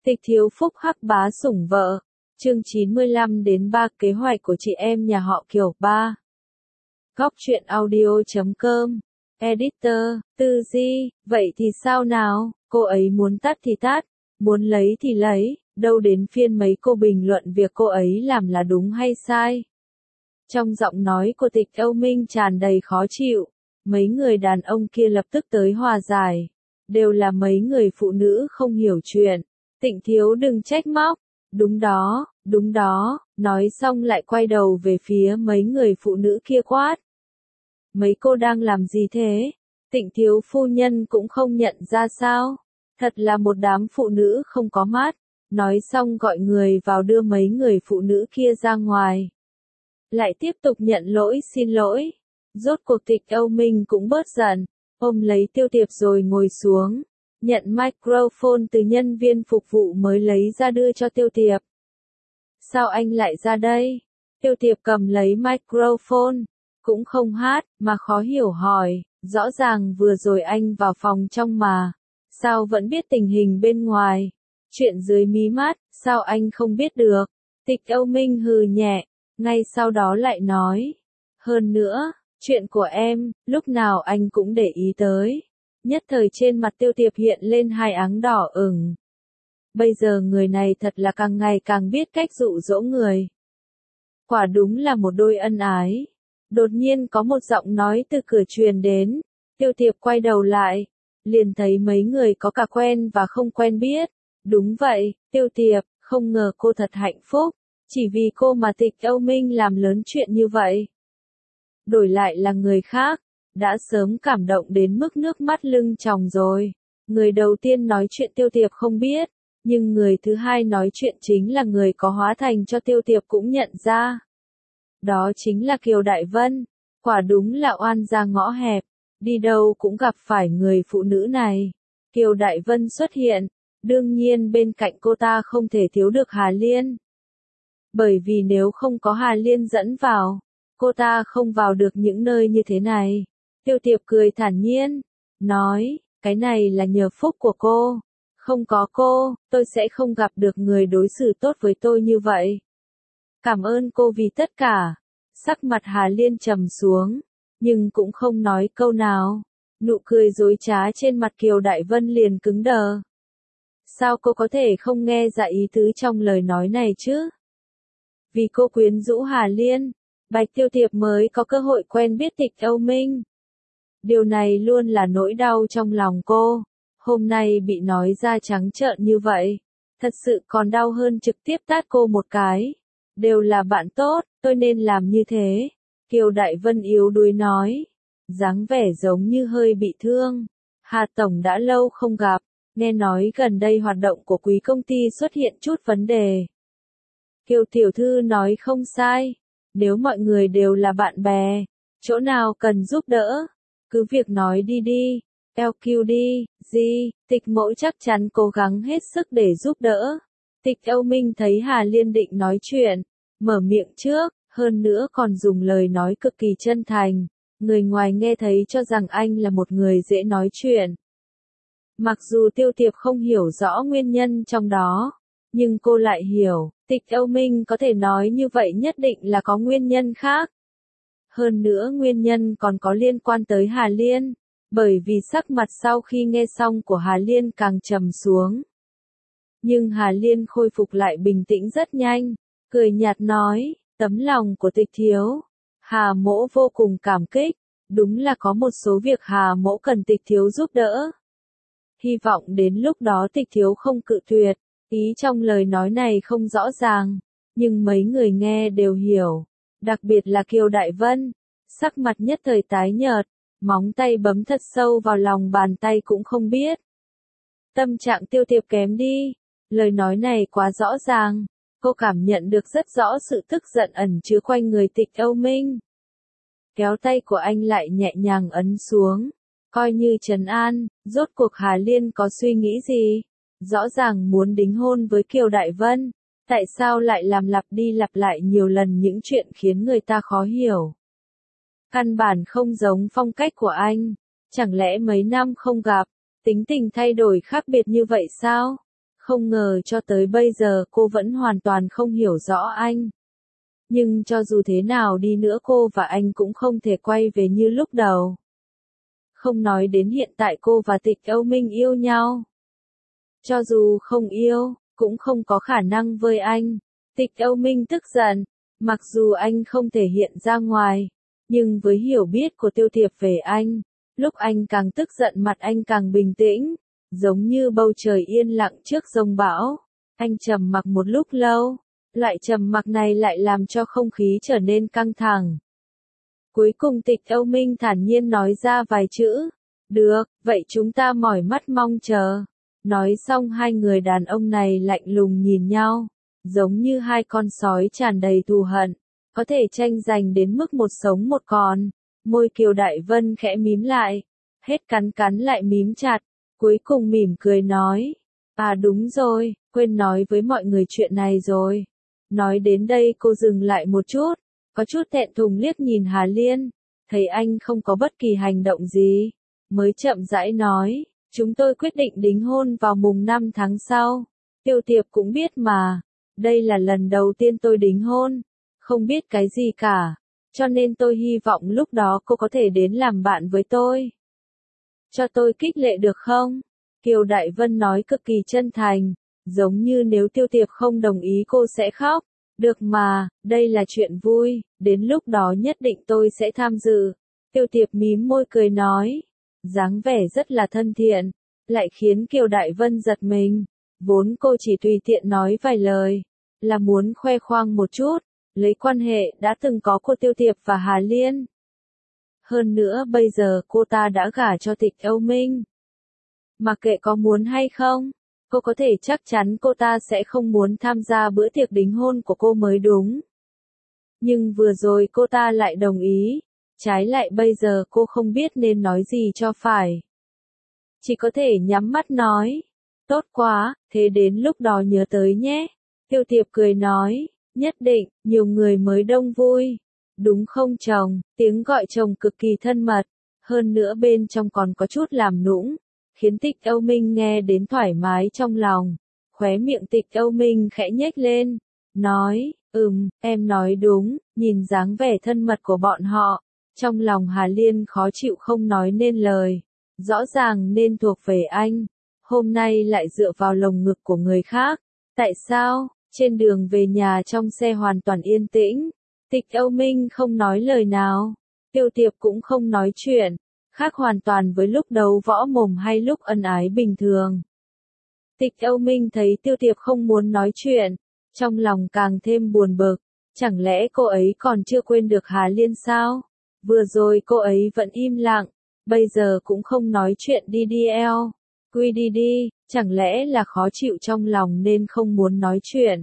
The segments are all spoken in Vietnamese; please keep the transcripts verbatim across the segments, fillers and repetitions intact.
Tịch thiếu phúc hắc bá sủng vợ. Chương chín mươi lăm đến ba kế hoạch của chị em nhà họ Kiều ba. Góc truyện audio chấm com. Editor, Tư Di, vậy thì sao nào, cô ấy muốn tắt thì tắt, muốn lấy thì lấy, đâu đến phiên mấy cô bình luận việc cô ấy làm là đúng hay sai. Trong giọng nói của Tịch Âu Minh tràn đầy khó chịu, mấy người đàn ông kia lập tức tới hòa giải. Đều là mấy người phụ nữ không hiểu chuyện. Tịnh thiếu đừng trách móc. Đúng đó, đúng đó, nói xong lại quay đầu về phía mấy người phụ nữ kia quát. Mấy cô đang làm gì thế? Tịnh thiếu phu nhân cũng không nhận ra sao? Thật là một đám phụ nữ không có mắt. Nói xong gọi người vào đưa mấy người phụ nữ kia ra ngoài. Lại tiếp tục nhận lỗi xin lỗi. Rốt cuộc Tịch Âu Minh cũng bớt giận. Ôm lấy Tiêu Tiệp rồi ngồi xuống. Nhận microphone từ nhân viên phục vụ mới lấy ra đưa cho Tiêu Tiệp. Sao anh lại ra đây? Tiêu Tiệp cầm lấy microphone. Cũng không hát, mà khó hiểu hỏi. Rõ ràng vừa rồi anh vào phòng trong mà. Sao vẫn biết tình hình bên ngoài? Chuyện dưới mí mắt, sao anh không biết được? Tịch Âu Minh hừ nhẹ. Ngay sau đó lại nói. Hơn nữa, chuyện của em, lúc nào anh cũng để ý tới. Nhất thời trên mặt Tiêu Tiệp hiện lên hai áng đỏ ửng. Bây giờ người này thật là càng ngày càng biết cách dụ dỗ người. Quả đúng là một đôi ân ái. Đột nhiên có một giọng nói từ cửa truyền đến. Tiêu Tiệp quay đầu lại. Liền thấy mấy người có cả quen và không quen biết. Đúng vậy, Tiêu Tiệp, không ngờ cô thật hạnh phúc. Chỉ vì cô mà Tịch Âu Minh làm lớn chuyện như vậy. Đổi lại là người khác. Đã sớm cảm động đến mức nước mắt lưng tròng rồi. Người đầu tiên nói chuyện Tiêu Tiệp không biết, nhưng người thứ hai nói chuyện chính là người có hóa thành cho Tiêu Tiệp cũng nhận ra. Đó chính là Kiều Đại Vân. Quả đúng là oan gia ngõ hẹp, đi đâu cũng gặp phải người phụ nữ này. Kiều Đại Vân xuất hiện, đương nhiên bên cạnh cô ta không thể thiếu được Hà Liên. Bởi vì nếu không có Hà Liên dẫn vào, cô ta không vào được những nơi như thế này. Tiêu Tiệp cười thản nhiên, nói, cái này là nhờ phúc của cô. Không có cô, tôi sẽ không gặp được người đối xử tốt với tôi như vậy. Cảm ơn cô vì tất cả. Sắc mặt Hà Liên trầm xuống, nhưng cũng không nói câu nào. Nụ cười dối trá trên mặt Kiều Đại Vân liền cứng đờ. Sao cô có thể không nghe ra ý tứ trong lời nói này chứ? Vì cô quyến rũ Hà Liên, Bạch Tiêu Tiệp mới có cơ hội quen biết Tịch Âu Minh. Điều này luôn là nỗi đau trong lòng cô. Hôm nay bị nói ra trắng trợn như vậy. Thật sự còn đau hơn trực tiếp tát cô một cái. Đều là bạn tốt, tôi nên làm như thế. Kiều Đại Vân yếu đuối nói. Dáng vẻ giống như hơi bị thương. Hà Tổng đã lâu không gặp. Nghe nói gần đây hoạt động của quý công ty xuất hiện chút vấn đề. Kiều Tiểu Thư nói không sai. Nếu mọi người đều là bạn bè, chỗ nào cần giúp đỡ, cứ việc nói đi đi, lờ quy đi, gì, Tịch mẫu chắc chắn cố gắng hết sức để giúp đỡ. Tịch Âu Minh thấy Hà Liên định nói chuyện, mở miệng trước, hơn nữa còn dùng lời nói cực kỳ chân thành, người ngoài nghe thấy cho rằng anh là một người dễ nói chuyện. Mặc dù Tiêu Tiệp không hiểu rõ nguyên nhân trong đó, nhưng cô lại hiểu, Tịch Âu Minh có thể nói như vậy nhất định là có nguyên nhân khác. Hơn nữa nguyên nhân còn có liên quan tới Hà Liên, bởi vì sắc mặt sau khi nghe xong của Hà Liên càng trầm xuống. Nhưng Hà Liên khôi phục lại bình tĩnh rất nhanh, cười nhạt nói, tấm lòng của Tịch thiếu. Hà mỗ vô cùng cảm kích, đúng là có một số việc Hà mỗ cần Tịch thiếu giúp đỡ. Hy vọng đến lúc đó Tịch thiếu không cự tuyệt. Ý trong lời nói này không rõ ràng, nhưng mấy người nghe đều hiểu, đặc biệt là Kiều Đại Vân, sắc mặt nhất thời tái nhợt, móng tay bấm thật sâu vào lòng bàn tay cũng không biết. Tâm trạng Tiêu Tiệp kém đi, lời nói này quá rõ ràng, cô cảm nhận được rất rõ sự tức giận ẩn chứa quanh người Tịch Âu Minh. Kéo tay của anh lại nhẹ nhàng ấn xuống, coi như trấn an, rốt cuộc Hà Liên có suy nghĩ gì? Rõ ràng muốn đính hôn với Kiều Đại Vân, tại sao lại làm lặp đi lặp lại nhiều lần những chuyện khiến người ta khó hiểu. Căn bản không giống phong cách của anh, chẳng lẽ mấy năm không gặp, tính tình thay đổi khác biệt như vậy sao? Không ngờ cho tới bây giờ cô vẫn hoàn toàn không hiểu rõ anh. Nhưng cho dù thế nào đi nữa cô và anh cũng không thể quay về như lúc đầu. Không nói đến hiện tại cô và Tịch Âu Minh yêu nhau. Cho dù không yêu, cũng không có khả năng với anh. Tịch Âu Minh tức giận, mặc dù anh không thể hiện ra ngoài, nhưng với hiểu biết của Tiêu Tiệp về anh, lúc anh càng tức giận mặt anh càng bình tĩnh, giống như bầu trời yên lặng trước giông bão. Anh trầm mặc một lúc lâu, loại trầm mặc này lại làm cho không khí trở nên căng thẳng. Cuối cùng Tịch Âu Minh thản nhiên nói ra vài chữ, được, vậy chúng ta mỏi mắt mong chờ. Nói xong hai người đàn ông này lạnh lùng nhìn nhau, giống như hai con sói tràn đầy thù hận, có thể tranh giành đến mức một sống một còn. Môi Kiều Đại Vân khẽ mím lại, hết cắn cắn lại mím chặt, cuối cùng mỉm cười nói, à đúng rồi, quên nói với mọi người chuyện này rồi. Nói đến đây cô dừng lại một chút, có chút thẹn thùng liếc nhìn Hà Liên, thấy anh không có bất kỳ hành động gì, mới chậm rãi nói, chúng tôi quyết định đính hôn vào mùng năm tháng sau. Tiêu Tiệp cũng biết mà, đây là lần đầu tiên tôi đính hôn, không biết cái gì cả, cho nên tôi hy vọng lúc đó cô có thể đến làm bạn với tôi. Cho tôi khích lệ được không? Kiều Đại Vân nói cực kỳ chân thành, giống như nếu Tiêu Tiệp không đồng ý cô sẽ khóc. Được mà, đây là chuyện vui, đến lúc đó nhất định tôi sẽ tham dự. Tiêu Tiệp mím môi cười nói, dáng vẻ rất là thân thiện, lại khiến Kiều Đại Vân giật mình. Vốn cô chỉ tùy tiện nói vài lời, là muốn khoe khoang một chút, lấy quan hệ đã từng có của Tiêu Tiệp và Hà Liên. Hơn nữa bây giờ cô ta đã gả cho Tịch Âu Minh. Mặc kệ có muốn hay không, cô có thể chắc chắn cô ta sẽ không muốn tham gia bữa tiệc đính hôn của cô mới đúng. Nhưng vừa rồi cô ta lại đồng ý, trái lại bây giờ cô không biết nên nói gì cho phải. Chỉ có thể nhắm mắt nói, tốt quá, thế đến lúc đó nhớ tới nhé. Tiêu Tiệp cười nói, nhất định, nhiều người mới đông vui. Đúng không chồng, tiếng gọi chồng cực kỳ thân mật, hơn nữa bên trong còn có chút làm nũng, khiến Tịch Âu Minh nghe đến thoải mái trong lòng. Khóe miệng Tịch Âu Minh khẽ nhếch lên, nói, ừm, em nói đúng, nhìn dáng vẻ thân mật của bọn họ. Trong lòng Hà Liên khó chịu không nói nên lời, rõ ràng nên thuộc về anh, hôm nay lại dựa vào lồng ngực của người khác. Tại sao? Trên đường về nhà trong xe hoàn toàn yên tĩnh, Tịch Âu Minh không nói lời nào, Tiêu Tiệp cũng không nói chuyện, khác hoàn toàn với lúc đấu võ mồm hay lúc ân ái bình thường. Tịch Âu Minh thấy Tiêu Tiệp không muốn nói chuyện, trong lòng càng thêm buồn bực, chẳng lẽ cô ấy còn chưa quên được Hà Liên sao? Vừa rồi cô ấy vẫn im lặng, bây giờ cũng không nói chuyện đi đi eo, quy đi đi, chẳng lẽ là khó chịu trong lòng nên không muốn nói chuyện.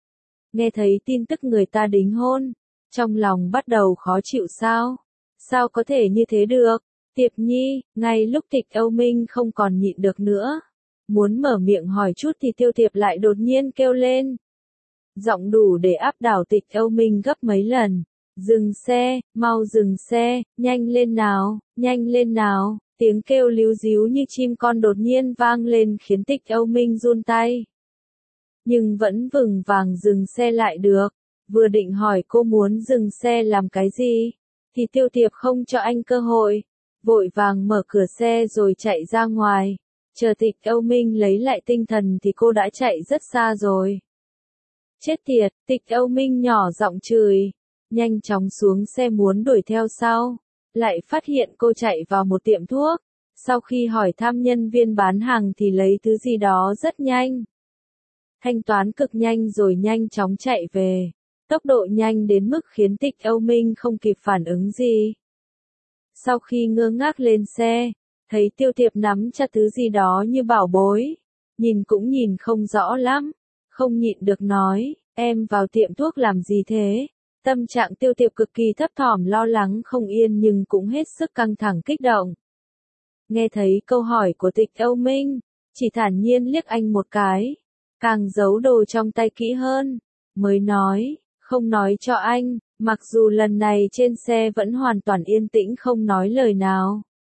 Nghe thấy tin tức người ta đính hôn, trong lòng bắt đầu khó chịu sao? Sao có thể như thế được? Tiệp Nhi, ngay lúc Tịch Âu Minh không còn nhịn được nữa, muốn mở miệng hỏi chút thì Tiêu Tiệp lại đột nhiên kêu lên. Giọng đủ để áp đảo Tịch Âu Minh gấp mấy lần. Dừng xe, mau dừng xe, nhanh lên nào, nhanh lên nào. Tiếng kêu líu díu như chim con đột nhiên vang lên khiến Tịch Âu Minh run tay. Nhưng vẫn vững vàng dừng xe lại được. Vừa định hỏi cô muốn dừng xe làm cái gì, thì Tiêu Tiệp không cho anh cơ hội, vội vàng mở cửa xe rồi chạy ra ngoài. Chờ Tịch Âu Minh lấy lại tinh thần thì cô đã chạy rất xa rồi. Chết tiệt, Tịch Âu Minh nhỏ giọng chửi, nhanh chóng xuống xe muốn đuổi theo sau, lại phát hiện cô chạy vào một tiệm thuốc. Sau khi hỏi thăm nhân viên bán hàng thì lấy thứ gì đó rất nhanh, thanh toán cực nhanh rồi nhanh chóng chạy về. Tốc độ nhanh đến mức khiến Tịch Âu Minh không kịp phản ứng gì. Sau khi ngơ ngác lên xe, thấy Tiêu Tiệp nắm chặt thứ gì đó như bảo bối, nhìn cũng nhìn không rõ lắm, không nhịn được nói, em vào tiệm thuốc làm gì thế? Tâm trạng Tiêu Tiệp cực kỳ thấp thỏm lo lắng không yên nhưng cũng hết sức căng thẳng kích động. Nghe thấy câu hỏi của Tịch Âu Minh, chỉ thản nhiên liếc anh một cái, càng giấu đồ trong tay kỹ hơn, mới nói, không nói cho anh, mặc dù lần này trên xe vẫn hoàn toàn yên tĩnh không nói lời nào.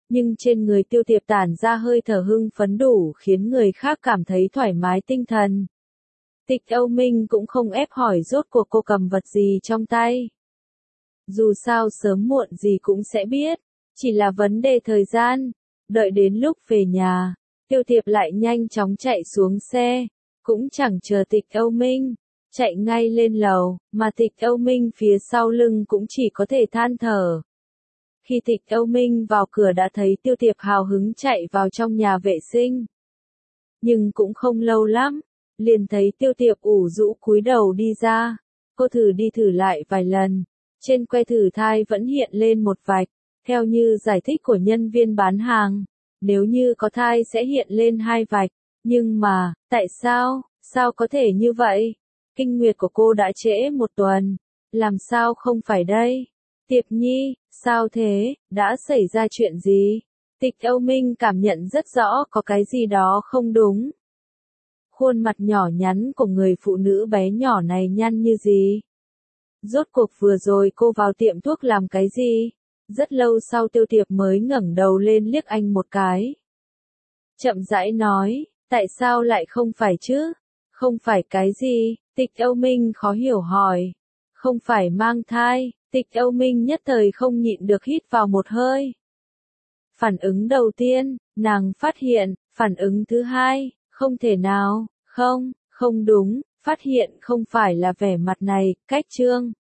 nhưng trên người Tiêu Tiệp tản ra hơi thở hưng phấn đủ khiến người khác cảm thấy thoải mái tinh thần. Tịch Âu Minh cũng không ép hỏi rốt cuộc cô cầm vật gì trong tay. Dù sao sớm muộn gì cũng sẽ biết, chỉ là vấn đề thời gian. Đợi đến lúc về nhà, Tiêu Tiệp lại nhanh chóng chạy xuống xe, cũng chẳng chờ Tịch Âu Minh, chạy ngay lên lầu, mà Tịch Âu Minh phía sau lưng cũng chỉ có thể than thở. Khi Tịch Âu Minh vào cửa đã thấy Tiêu Tiệp hào hứng chạy vào trong nhà vệ sinh. Nhưng cũng không lâu lắm, liền thấy Tiêu Tiệp ủ rũ cúi đầu đi ra. Cô thử đi thử lại vài lần, trên que thử thai vẫn hiện lên một vạch. Theo như giải thích của nhân viên bán hàng, nếu như có thai sẽ hiện lên hai vạch. Nhưng mà, tại sao, sao có thể như vậy? Kinh nguyệt của cô đã trễ một tuần, làm sao không phải đây? Tiệp Nhi, sao thế, đã xảy ra chuyện gì? Tịch Âu Minh cảm nhận rất rõ có cái gì đó không đúng. Khuôn mặt nhỏ nhắn của người phụ nữ bé nhỏ này nhăn như gì? Rốt cuộc vừa rồi cô vào tiệm thuốc làm cái gì? Rất lâu sau Tiêu Tiệp mới ngẩng đầu lên liếc anh một cái. Chậm rãi nói, tại sao lại không phải chứ? Không phải cái gì? Tịch Âu Minh khó hiểu hỏi. Không phải mang thai. Tịch Âu Minh nhất thời không nhịn được hít vào một hơi. Phản ứng đầu tiên, nàng phát hiện, phản ứng thứ hai, không thể nào, không, không đúng, phát hiện không phải là vẻ mặt này, cách trương.